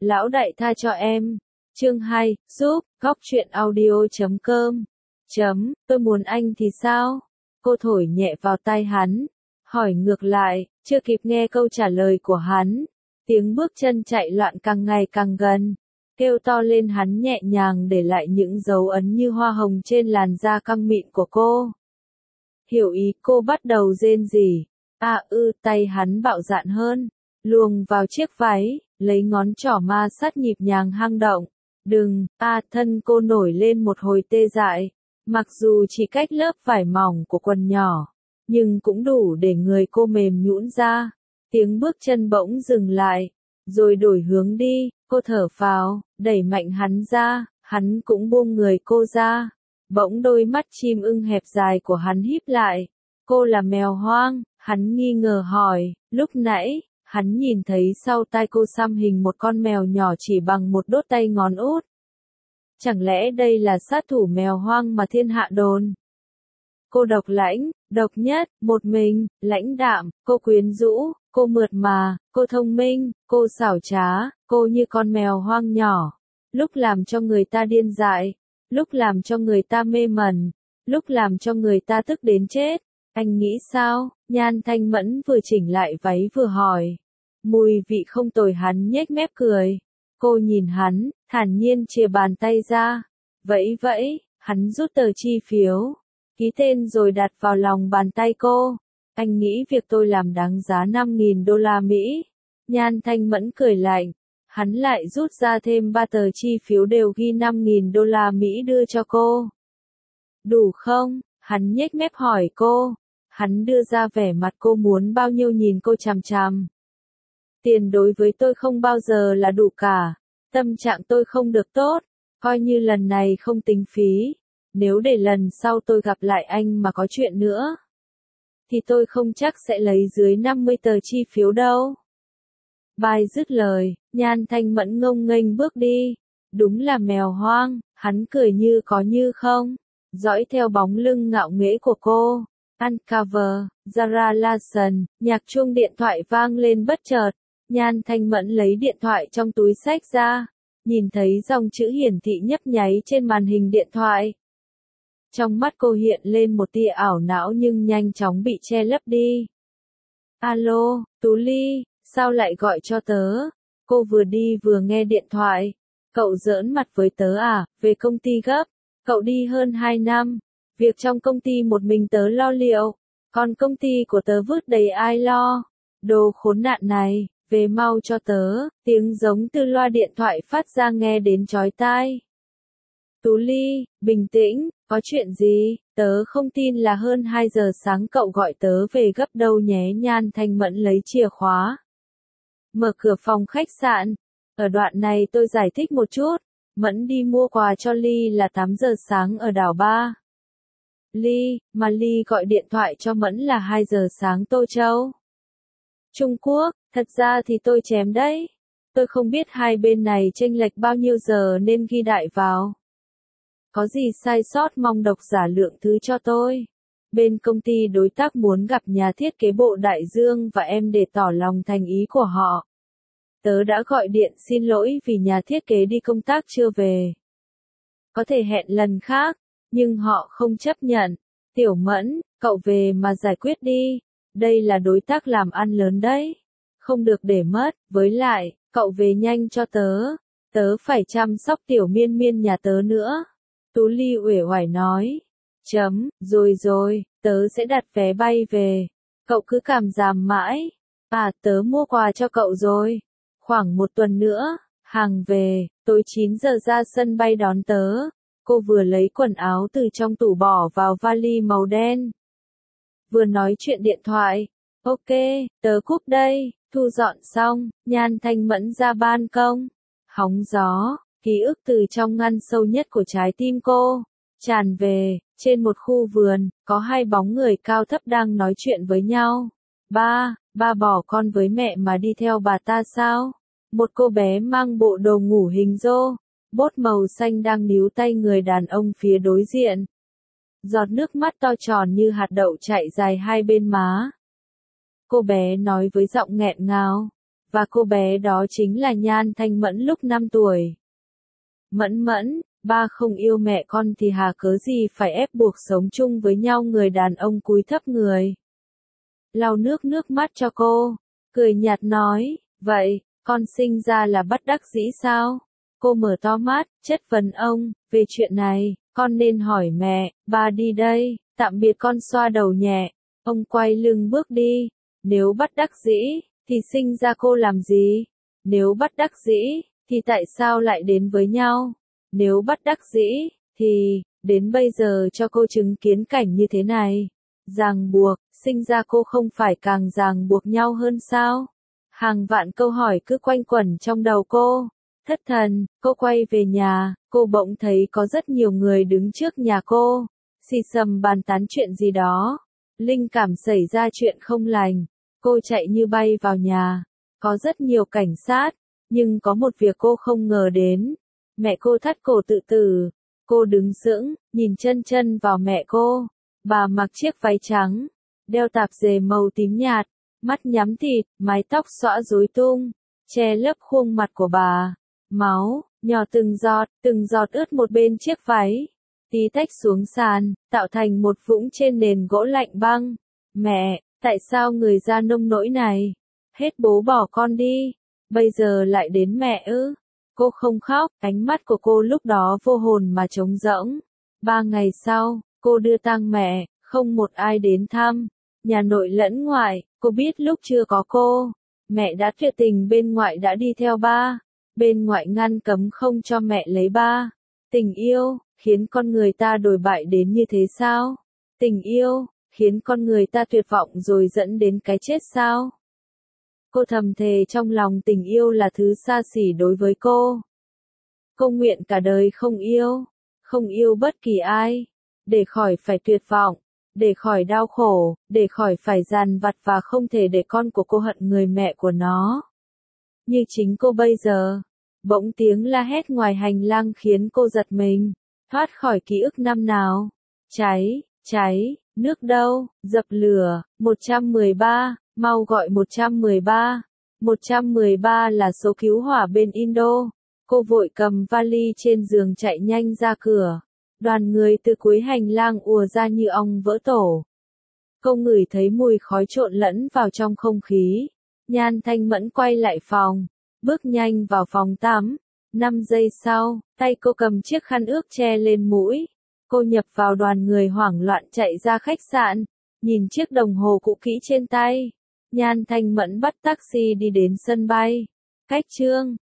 Lão đại tha cho em. Chương 2, giúp, góc truyện audio.com. Tôi muốn anh thì sao? Cô thổi nhẹ vào tai hắn, hỏi ngược lại, chưa kịp nghe câu trả lời của hắn. Tiếng bước chân chạy loạn càng ngày càng gần, kêu to lên hắn nhẹ nhàng để lại những dấu ấn như hoa hồng trên làn da căng mịn của cô. Hiểu ý cô bắt đầu rên rỉ. Tay hắn bạo dạn hơn, luồn vào chiếc váy, lấy ngón trỏ ma sát nhịp nhàng hang động. Đừng, thân cô nổi lên một hồi tê dại, mặc dù chỉ cách lớp vải mỏng của quần nhỏ, nhưng cũng đủ để người cô mềm nhũn ra. Tiếng bước chân bỗng dừng lại, rồi đổi hướng đi, cô thở phào, đẩy mạnh hắn ra, hắn cũng buông người cô ra. Bỗng đôi mắt chim ưng hẹp dài của hắn híp lại. Cô là mèo hoang, hắn nghi ngờ hỏi, lúc nãy, hắn nhìn thấy sau tai cô xăm hình một con mèo nhỏ chỉ bằng một đốt tay ngón út. Chẳng lẽ đây là sát thủ mèo hoang mà thiên hạ đồn? Cô độc lãnh, độc nhất, một mình, lãnh đạm, cô quyến rũ, cô mượt mà, cô thông minh, cô xảo trá, cô như con mèo hoang nhỏ. Lúc làm cho người ta điên dại, lúc làm cho người ta mê mẩn, lúc làm cho người ta tức đến chết. Anh nghĩ sao? Nhan Thanh Mẫn vừa chỉnh lại váy vừa hỏi. Mùi vị không tồi, hắn nhếch mép cười. Cô nhìn hắn, thản nhiên chìa bàn tay ra. Vẫy, hắn rút tờ chi phiếu, ký tên rồi đặt vào lòng bàn tay cô. Anh nghĩ việc tôi làm đáng giá 5.000 đô la Mỹ. Nhan Thanh Mẫn cười lạnh. Hắn lại rút ra thêm 3 tờ chi phiếu đều ghi 5.000 đô la Mỹ đưa cho cô. Đủ không? Hắn nhếch mép hỏi cô. Hắn đưa ra vẻ mặt cô muốn bao nhiêu nhìn cô chằm chằm. Tiền đối với tôi không bao giờ là đủ cả. Tâm trạng tôi không được tốt. Coi như lần này không tính phí. Nếu để lần sau tôi gặp lại anh mà có chuyện nữa, thì tôi không chắc sẽ lấy dưới 50 tờ chi phiếu đâu. Bài dứt lời, Nhan Thanh Mẫn ngông nghênh bước đi. Đúng là mèo hoang, hắn cười như có như không, dõi theo bóng lưng ngạo nghễ của cô. Uncover, Zara Larsson, nhạc chuông điện thoại vang lên bất chợt. Nhan Thanh Mẫn lấy điện thoại trong túi xách ra, nhìn thấy dòng chữ hiển thị nhấp nháy trên màn hình điện thoại. Trong mắt cô hiện lên một tia ảo não nhưng nhanh chóng bị che lấp đi. Alo, Tú Ly, sao lại gọi cho tớ? Cô vừa đi vừa nghe điện thoại. Cậu giỡn mặt với tớ à? Về công ty gấp. Cậu đi hơn 2 năm. Việc trong công ty một mình tớ lo liệu. Còn công ty của tớ vứt đầy ai lo. Đồ khốn nạn này, về mau cho tớ. Tiếng giống từ loa điện thoại phát ra nghe đến chói tai. Tú Ly, bình tĩnh, có chuyện gì? Tớ không tin là hơn 2 giờ sáng cậu gọi tớ về gấp đâu nhé. Nhan Thanh Mẫn lấy chìa khóa, mở cửa phòng khách sạn. Ở đoạn này tôi giải thích một chút. Mẫn đi mua quà cho Ly là 8 giờ sáng ở đảo Ba. Mà Ly gọi điện thoại cho Mẫn là 2 giờ sáng Tô Châu, Trung Quốc. Thật ra thì tôi chém đấy. Tôi không biết hai bên này chênh lệch bao nhiêu giờ nên ghi đại vào. Có gì sai sót mong độc giả lượng thứ cho tôi. Bên công ty đối tác muốn gặp nhà thiết kế bộ Đại Dương và em để tỏ lòng thành ý của họ. Tớ đã gọi điện xin lỗi vì nhà thiết kế đi công tác chưa về. Có thể hẹn lần khác, nhưng họ không chấp nhận. Tiểu Mẫn, cậu về mà giải quyết đi. Đây là đối tác làm ăn lớn đấy. Không được để mất, với lại, cậu về nhanh cho tớ. Tớ phải chăm sóc tiểu Miên Miên nhà tớ nữa. Tú Ly uể oải nói. Rồi, tớ sẽ đặt vé bay về. Cậu cứ cảm giảm mãi. Tớ mua quà cho cậu rồi. Khoảng 1 tuần nữa, hàng về, tối 9 giờ ra sân bay đón tớ. Cô vừa lấy quần áo từ trong tủ bỏ vào vali màu đen. Vừa nói chuyện điện thoại. Ok, tớ cúp đây. Thu dọn xong, Nhan Thanh Mẫn ra ban công. Hóng gió, ký ức từ trong ngăn sâu nhất của trái tim cô tràn về. Trên một khu vườn, có 2 bóng người cao thấp đang nói chuyện với nhau. Ba bỏ con với mẹ mà đi theo bà ta sao? Một cô bé mang bộ đồ ngủ hình rô, bốt màu xanh đang níu tay người đàn ông phía đối diện. Giọt nước mắt to tròn như hạt đậu chảy dài hai bên má. Cô bé nói với giọng nghẹn ngào. và cô bé đó chính là Nhan Thanh Mẫn lúc 5 tuổi. Mẫn Mẫn, ba không yêu mẹ con thì hà cớ gì phải ép buộc sống chung với nhau. Người đàn ông cúi thấp người, lau nước mắt cho cô, cười nhạt nói, vậy, con sinh ra là bất đắc dĩ sao? Cô mở to mắt, chất vấn ông, về chuyện này, con nên hỏi mẹ, ba đi đây, tạm biệt. Con xoa đầu nhẹ, ông quay lưng bước đi. Nếu bất đắc dĩ, thì sinh ra cô làm gì? Nếu bất đắc dĩ, thì tại sao lại đến với nhau? Nếu bất đắc dĩ, thì, đến bây giờ cho cô chứng kiến cảnh như thế này. Ràng buộc, sinh ra cô không phải càng ràng buộc nhau hơn sao? Hàng vạn câu hỏi cứ quanh quẩn trong đầu cô. Thất thần, cô quay về nhà, cô bỗng thấy có rất nhiều người đứng trước nhà cô, xì xầm bàn tán chuyện gì đó. Linh cảm xảy ra chuyện không lành, cô chạy như bay vào nhà. Có rất nhiều cảnh sát, nhưng có một việc cô không ngờ đến. Mẹ cô thắt cổ tự tử. Cô đứng sững, nhìn chân chân vào mẹ cô. Bà mặc chiếc váy trắng, đeo tạp dề màu tím nhạt, mắt nhắm thịt, mái tóc xõa rối tung, che lấp khuôn mặt của bà. Máu, nhỏ từng giọt ướt một bên chiếc váy, tí tách xuống sàn, tạo thành một vũng trên nền gỗ lạnh băng. Mẹ, tại sao người ra nông nỗi này? Hết bố bỏ con đi, bây giờ lại đến mẹ ư? Cô không khóc, ánh mắt của cô lúc đó vô hồn mà trống rỗng. 3 ngày sau, cô đưa tang mẹ, không một ai đến thăm, nhà nội lẫn ngoại. Cô biết lúc chưa có cô, mẹ đã tuyệt tình, bên ngoại đã đi theo ba. Bên ngoại ngăn cấm không cho mẹ lấy ba. Tình yêu, khiến con người ta đồi bại đến như thế sao? Tình yêu, khiến con người ta tuyệt vọng rồi dẫn đến cái chết sao? Cô thầm thề trong lòng tình yêu là thứ xa xỉ đối với cô. Cô nguyện cả đời không yêu bất kỳ ai, để khỏi phải tuyệt vọng, để khỏi đau khổ, để khỏi phải dằn vặt và không thể để con của cô hận người mẹ của nó. Như chính cô bây giờ. Bỗng tiếng la hét ngoài hành lang khiến cô giật mình, thoát khỏi ký ức năm nào. Cháy, nước đâu, dập lửa, 113, mau gọi 113. 113 là số cứu hỏa bên Indo. Cô vội cầm vali trên giường chạy nhanh ra cửa. Đoàn người từ cuối hành lang ùa ra như ong vỡ tổ. Cô ngửi thấy mùi khói trộn lẫn vào trong không khí. Nhan Thanh Mẫn quay lại phòng, bước nhanh vào phòng tắm. 5 giây sau, tay cô cầm chiếc khăn ướt che lên mũi. Cô nhập vào đoàn người hoảng loạn chạy ra khách sạn, nhìn chiếc đồng hồ cũ kỹ trên tay. Nhan Thanh Mẫn bắt taxi đi đến sân bay. Cách Chương